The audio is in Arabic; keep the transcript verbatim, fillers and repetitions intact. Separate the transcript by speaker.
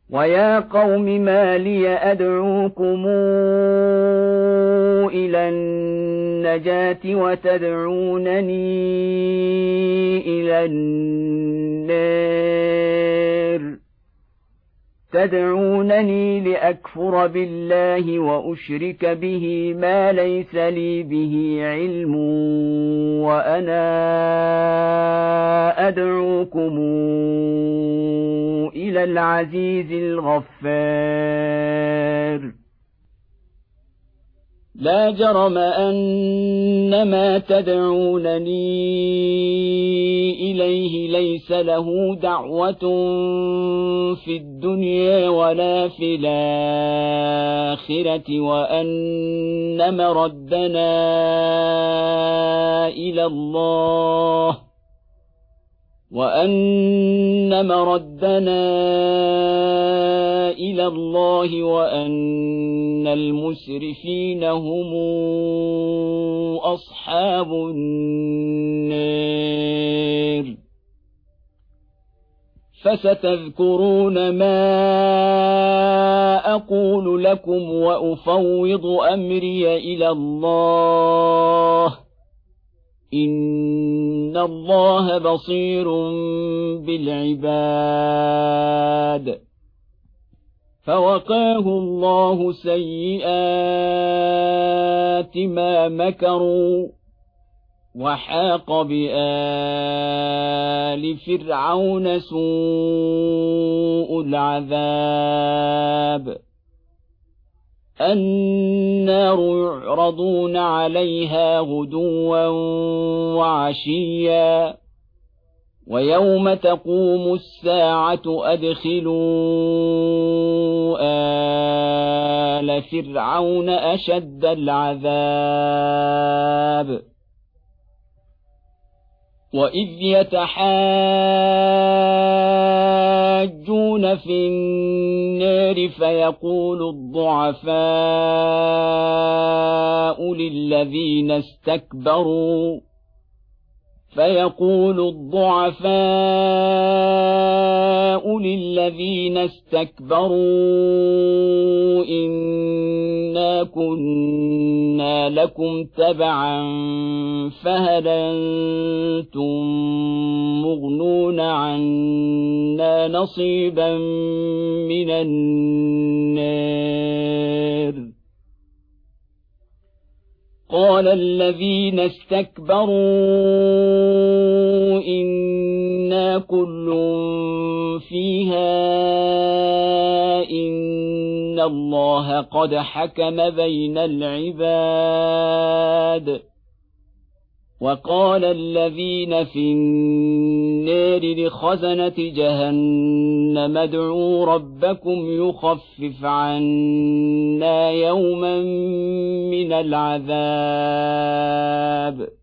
Speaker 1: ويا قوم ما لي أدعوكم إلى النجاة وتدعونني إلى النار تدعونني لأكفر بالله وأشرك به ما ليس لي به علم وأنا أدعوكم إلى العزيز الغفار لا جرم أن ما تدعونني إليه ليس له دعوة في الدنيا ولا في الآخرة وأن مردنا إلى الله وأن مردنا إلى الله وأن المسرفين هم أصحاب النار فستذكرون ما أقول لكم وأفوض أمري إلى الله إن الله بصير بالعباد فوقاه الله سيئات ما مكروا وحاق بآل فرعون سوء العذاب النار يعرضون عليها غدوا وعشيا ويوم تقوم الساعة أدخلوا آل فرعون أشد العذاب وإذ يتحاجون في النار فيقول الضعفاء للذين استكبروا فيقول الضعفاء للذين استكبروا إنا كنا لكم تبعا فهل أنتم مغنون عنا نصيبا من النار قال الذين استكبروا إنا كل فيها إن الله قد حكم بين العباد وقال الذين في النار لخزنة جهنم ادعوا ربكم يخفف عنا يوما من العذاب